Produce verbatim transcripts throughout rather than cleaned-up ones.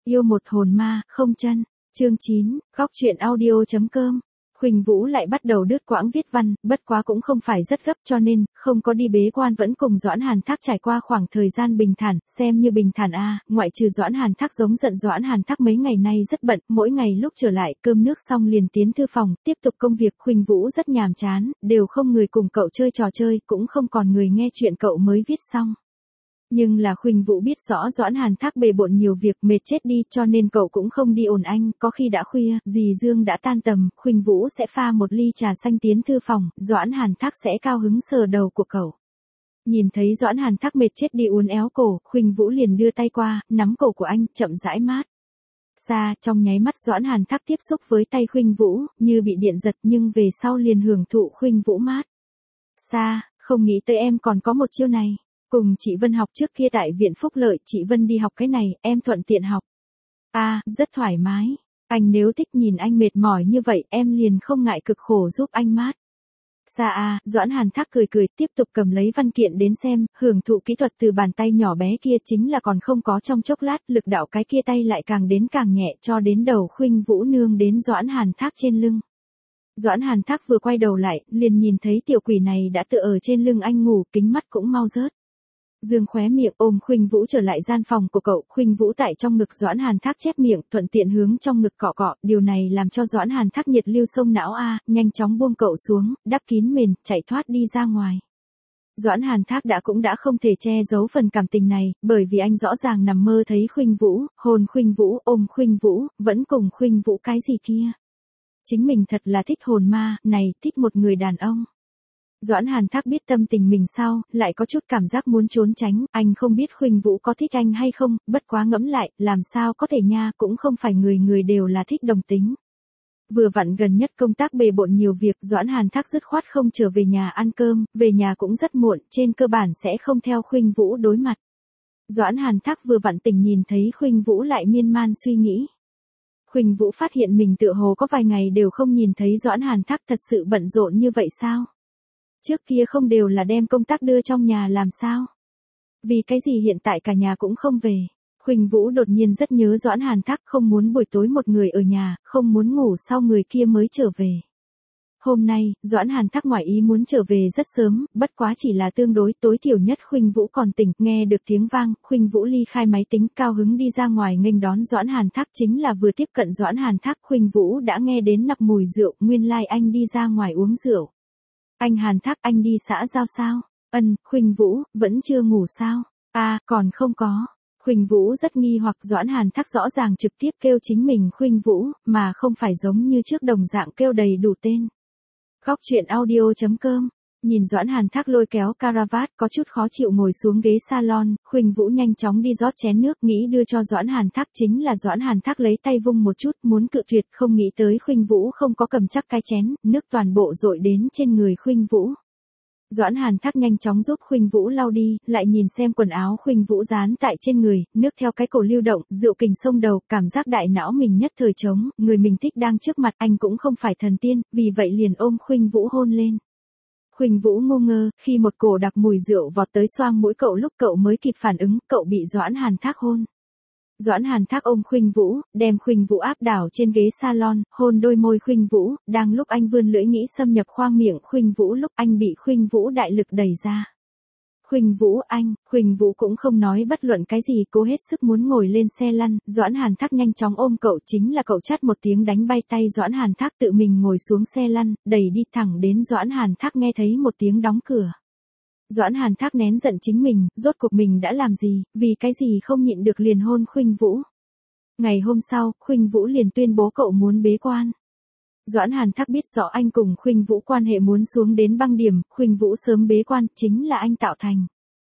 Yêu một hồn ma, không chân. Chương chín, góc truyện audio.com. Khuynh Vũ lại bắt đầu đứt quãng viết văn, bất quá cũng không phải rất gấp cho nên, không có đi bế quan vẫn cùng Doãn Hàn Thác trải qua khoảng thời gian bình thản, xem như bình thản a. Ngoại trừ Doãn Hàn Thác giống giận Doãn Hàn Thác mấy ngày nay rất bận, mỗi ngày lúc trở lại cơm nước xong liền tiến thư phòng, tiếp tục công việc. Khuynh Vũ rất nhàm chán, đều không người cùng cậu chơi trò chơi, cũng không còn người nghe chuyện cậu mới viết xong. Nhưng là Khuynh Vũ biết rõ Doãn Hàn Thác bề bộn nhiều việc mệt chết đi cho nên cậu cũng không đi ồn anh, có khi đã khuya, dì Dương đã tan tầm, Khuynh Vũ sẽ pha một ly trà xanh tiến thư phòng, Doãn Hàn Thác sẽ cao hứng sờ đầu của cậu. Nhìn thấy Doãn Hàn Thác mệt chết đi uốn éo cổ, Khuynh Vũ liền đưa tay qua, nắm cổ của anh, chậm rãi mát. Xa, trong nháy mắt Doãn Hàn Thác tiếp xúc với tay Khuynh Vũ, như bị điện giật nhưng về sau liền hưởng thụ Khuynh Vũ mát. Xa, không nghĩ tới em còn có một chiêu này. Cùng chị Vân học trước kia tại viện Phúc Lợi, chị Vân đi học cái này, em thuận tiện học. À, rất thoải mái. Anh nếu thích nhìn anh mệt mỏi như vậy, em liền không ngại cực khổ giúp anh mát. Xa à, Doãn Hàn Thác cười cười, tiếp tục cầm lấy văn kiện đến xem, hưởng thụ kỹ thuật từ bàn tay nhỏ bé kia chính là còn không có trong chốc lát, lực đạo cái kia tay lại càng đến càng nhẹ cho đến đầu Khuynh Vũ nương đến Doãn Hàn Thác trên lưng. Doãn Hàn Thác vừa quay đầu lại, liền nhìn thấy tiểu quỷ này đã tựa ở trên lưng anh ngủ, kính mắt cũng mau rớt. Dương khóe miệng ôm Khuynh Vũ trở lại gian phòng của cậu, Khuynh Vũ tại trong ngực Doãn Hàn Thác chép miệng, thuận tiện hướng trong ngực cọ cọ, điều này làm cho Doãn Hàn Thác nhiệt lưu sông não a, nhanh chóng buông cậu xuống, đắp kín mền, chạy thoát đi ra ngoài. Doãn Hàn Thác đã cũng đã không thể che giấu phần cảm tình này, bởi vì anh rõ ràng nằm mơ thấy Khuynh Vũ, hôn Khuynh Vũ, ôm Khuynh Vũ, vẫn cùng Khuynh Vũ cái gì kia. Chính mình thật là thích hồn ma, này, thích một người đàn ông. Doãn Hàn Thác biết tâm tình mình sao, lại có chút cảm giác muốn trốn tránh, anh không biết Khuynh Vũ có thích anh hay không, bất quá ngẫm lại, làm sao có thể nha, cũng không phải người người đều là thích đồng tính. Vừa vặn gần nhất công tác bề bộn nhiều việc, Doãn Hàn Thác dứt khoát không trở về nhà ăn cơm, về nhà cũng rất muộn, trên cơ bản sẽ không theo Khuynh Vũ đối mặt. Doãn Hàn Thác vừa vặn tỉnh nhìn thấy Khuynh Vũ lại miên man suy nghĩ. Khuynh Vũ phát hiện mình tựa hồ có vài ngày đều không nhìn thấy Doãn Hàn Thác, thật sự bận rộn như vậy sao? Trước kia không đều là đem công tác đưa trong nhà làm sao? Vì cái gì hiện tại cả nhà cũng không về? Khuynh Vũ đột nhiên rất nhớ Doãn Hàn Thác, không muốn buổi tối một người ở nhà, không muốn ngủ sau người kia mới trở về. Hôm nay, Doãn Hàn Thác ngoại ý muốn trở về rất sớm, bất quá chỉ là tương đối, tối thiểu nhất Khuynh Vũ còn tỉnh, nghe được tiếng vang, Khuynh Vũ ly khai máy tính, cao hứng đi ra ngoài nghênh đón Doãn Hàn Thác, chính là vừa tiếp cận Doãn Hàn Thác, Khuynh Vũ đã nghe đến nặc mùi rượu, nguyên lai like anh đi ra ngoài uống rượu. Anh Hàn Thác, anh đi xã giao sao? Ân, Khuynh Vũ, vẫn chưa ngủ sao? À, còn không có. Khuynh Vũ rất nghi hoặc, Doãn Hàn Thác rõ ràng trực tiếp kêu chính mình Khuynh Vũ, mà không phải giống như trước đồng dạng kêu đầy đủ tên. Góc truyện audio.com. Nhìn Doãn Hàn Thác lôi kéo caravat, có chút khó chịu ngồi xuống ghế salon, Khuynh Vũ nhanh chóng đi rót chén nước, nghĩ đưa cho Doãn Hàn Thác, chính là Doãn Hàn Thác lấy tay vung một chút, muốn cự tuyệt, không nghĩ tới Khuynh Vũ không có cầm chắc cái chén, nước toàn bộ dội đến trên người Khuynh Vũ. Doãn Hàn Thác nhanh chóng giúp Khuynh Vũ lau đi, lại nhìn xem quần áo Khuynh Vũ dán tại trên người, nước theo cái cổ lưu động, rượu kình sông đầu, cảm giác đại não mình nhất thời trống, người mình thích đang trước mặt, anh cũng không phải thần tiên, vì vậy liền ôm Khuynh Vũ hôn lên. Khuynh Vũ ngu ngơ, khi một cổ đặc mùi rượu vọt tới xoang mũi cậu, lúc cậu mới kịp phản ứng, cậu bị Doãn Hàn Thác hôn. Doãn Hàn Thác ôm Khuynh Vũ, đem Khuynh Vũ áp đảo trên ghế salon, hôn đôi môi Khuynh Vũ, đang lúc anh vươn lưỡi nghĩ xâm nhập khoang miệng Khuynh Vũ, lúc anh bị Khuynh Vũ đại lực đẩy ra. Khuynh Vũ anh, Khuynh Vũ cũng không nói bất luận cái gì, cố hết sức muốn ngồi lên xe lăn, Doãn Hàn Thác nhanh chóng ôm cậu, chính là cậu chát một tiếng đánh bay tay Doãn Hàn Thác, tự mình ngồi xuống xe lăn, đẩy đi thẳng đến Doãn Hàn Thác, nghe thấy một tiếng đóng cửa. Doãn Hàn Thác nén giận chính mình, rốt cuộc mình đã làm gì, vì cái gì không nhịn được liền hôn Khuynh Vũ. Ngày hôm sau, Khuynh Vũ liền tuyên bố cậu muốn bế quan. Doãn Hàn Thác biết rõ anh cùng Khuynh Vũ quan hệ muốn xuống đến băng điểm, Khuynh Vũ sớm bế quan, chính là anh tạo thành.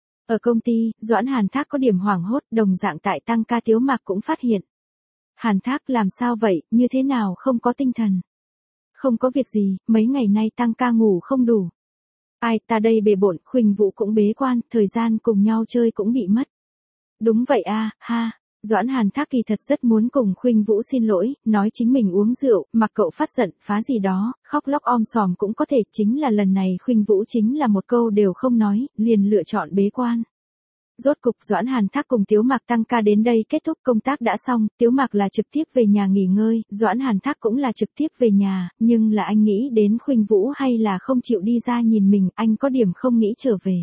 Ở công ty, Doãn Hàn Thác có điểm hoảng hốt, đồng dạng tại tăng ca Tiếu Mạc cũng phát hiện. Hàn Thác làm sao vậy, như thế nào không có tinh thần? Không có việc gì, mấy ngày nay tăng ca ngủ không đủ. Ai, ta đây bề bộn, Khuynh Vũ cũng bế quan, thời gian cùng nhau chơi cũng bị mất. Đúng vậy a, ha. Doãn Hàn Thác kỳ thật rất muốn cùng Khuynh Vũ xin lỗi, nói chính mình uống rượu, mặc cậu phát giận, phá gì đó, khóc lóc om sòm cũng có thể, chính là lần này Khuynh Vũ chính là một câu đều không nói, liền lựa chọn bế quan. Rốt cục Doãn Hàn Thác cùng Tiếu Mạc tăng ca đến đây kết thúc công tác đã xong, Tiếu Mạc là trực tiếp về nhà nghỉ ngơi, Doãn Hàn Thác cũng là trực tiếp về nhà, nhưng là anh nghĩ đến Khuynh Vũ hay là không chịu đi ra nhìn mình, anh có điểm không nghĩ trở về.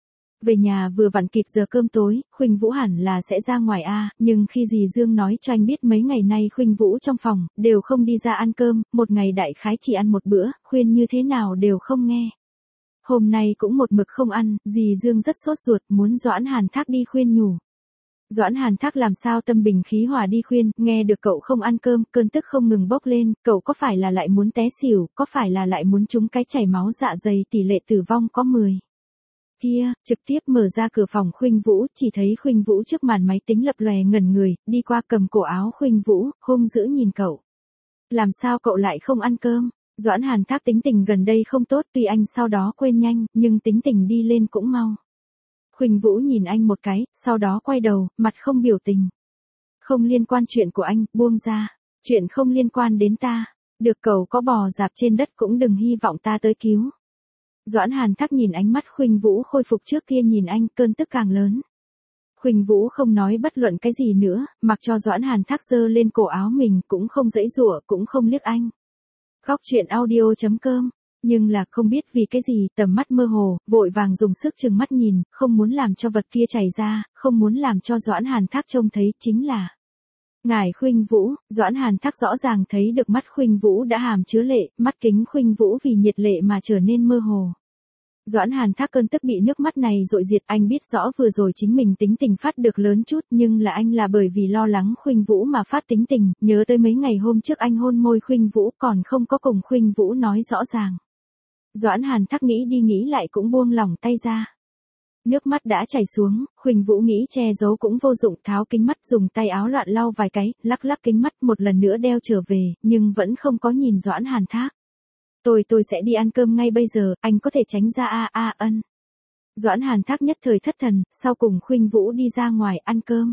Về nhà vừa vặn kịp giờ cơm tối, Khuynh Vũ hẳn là sẽ ra ngoài a, nhưng khi dì Dương nói cho anh biết mấy ngày nay Khuynh Vũ trong phòng, đều không đi ra ăn cơm, một ngày đại khái chỉ ăn một bữa, khuyên như thế nào đều không nghe. Hôm nay cũng một mực không ăn, dì Dương rất sốt ruột, muốn Doãn Hàn Thác đi khuyên nhủ. Doãn Hàn Thác làm sao tâm bình khí hòa đi khuyên, nghe được cậu không ăn cơm, cơn tức không ngừng bốc lên, cậu có phải là lại muốn té xỉu, có phải là lại muốn trúng cái chảy máu dạ dày, tỷ lệ tử vong có mười. Kia, trực tiếp mở ra cửa phòng Khuynh Vũ, chỉ thấy Khuynh Vũ trước màn máy tính lập lòe ngẩn người, đi qua cầm cổ áo Khuynh Vũ, hung dữ nhìn cậu. Làm sao cậu lại không ăn cơm? Doãn Hàn Thác tính tình gần đây không tốt, tuy anh sau đó quên nhanh, nhưng tính tình đi lên cũng mau. Khuynh Vũ nhìn anh một cái, sau đó quay đầu, mặt không biểu tình. Không liên quan chuyện của anh, buông ra. Chuyện không liên quan đến ta. Được cậu có bò dạp trên đất cũng đừng hy vọng ta tới cứu. Doãn Hàn Thác nhìn ánh mắt Khuynh Vũ khôi phục trước kia nhìn anh, cơn tức càng lớn. Khuynh Vũ không nói bất luận cái gì nữa, mặc cho Doãn Hàn Thác giơ lên cổ áo mình, cũng không giãy giụa, cũng không liếc anh. Góc truyện audio chấm com. Nhưng là không biết vì cái gì, tầm mắt mơ hồ, vội vàng dùng sức trừng mắt nhìn, không muốn làm cho vật kia chảy ra, không muốn làm cho Doãn Hàn Thác trông thấy, chính là ngài Khuynh Vũ. Doãn Hàn Thác rõ ràng thấy được mắt Khuynh Vũ đã hàm chứa lệ, mắt kính Khuynh Vũ vì nhiệt lệ mà trở nên mơ hồ. Doãn Hàn Thác cơn tức bị nước mắt này dội diệt, anh biết rõ vừa rồi chính mình tính tình phát được lớn chút, nhưng là anh là bởi vì lo lắng Khuynh Vũ mà phát tính tình, nhớ tới mấy ngày hôm trước anh hôn môi Khuynh Vũ còn không có cùng Khuynh Vũ nói rõ ràng. Doãn Hàn Thác nghĩ đi nghĩ lại cũng buông lỏng tay ra. Nước mắt đã chảy xuống, Khuynh Vũ nghĩ che giấu cũng vô dụng, tháo kính mắt dùng tay áo loạn lau vài cái, lắc lắc kính mắt một lần nữa đeo trở về, nhưng vẫn không có nhìn Doãn Hàn Thác. Tôi tôi sẽ đi ăn cơm ngay bây giờ, anh có thể tránh ra a a ân. Doãn Hàn Thác nhất thời thất thần, sau cùng Khuynh Vũ đi ra ngoài ăn cơm.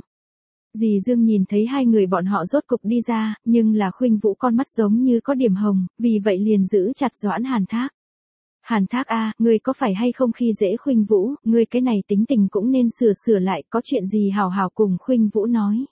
Dì Dương nhìn thấy hai người bọn họ rốt cục đi ra, nhưng là Khuynh Vũ con mắt giống như có điểm hồng, vì vậy liền giữ chặt Doãn Hàn Thác. Hàn Thác a, ngươi có phải hay không khi dễ Khuynh Vũ, ngươi cái này tính tình cũng nên sửa sửa lại, có chuyện gì hào hào cùng Khuynh Vũ nói.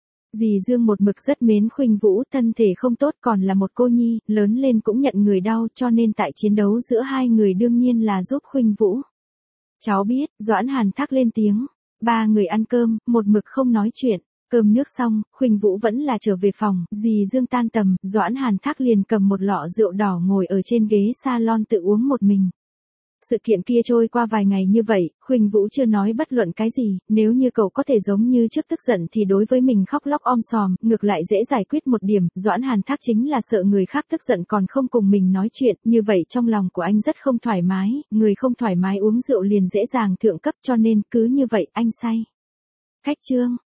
Dì Dương một mực rất mến Khuynh Vũ, thân thể không tốt còn là một cô nhi, lớn lên cũng nhận người đau, cho nên tại chiến đấu giữa hai người đương nhiên là giúp Khuynh Vũ. Cháu biết, Doãn Hàn Thác lên tiếng. Ba người ăn cơm, một mực không nói chuyện. Cơm nước xong, Khuynh Vũ vẫn là trở về phòng, dì Dương tan tầm, Doãn Hàn Thác liền cầm một lọ rượu đỏ ngồi ở trên ghế salon tự uống một mình. Sự kiện kia trôi qua vài ngày như vậy, Khuynh Vũ chưa nói bất luận cái gì, nếu như cậu có thể giống như trước tức giận thì đối với mình khóc lóc om sòm, ngược lại dễ giải quyết một điểm, Doãn Hàn Thác chính là sợ người khác tức giận còn không cùng mình nói chuyện, như vậy trong lòng của anh rất không thoải mái, người không thoải mái uống rượu liền dễ dàng thượng cấp cho nên cứ như vậy anh say. Khách trương.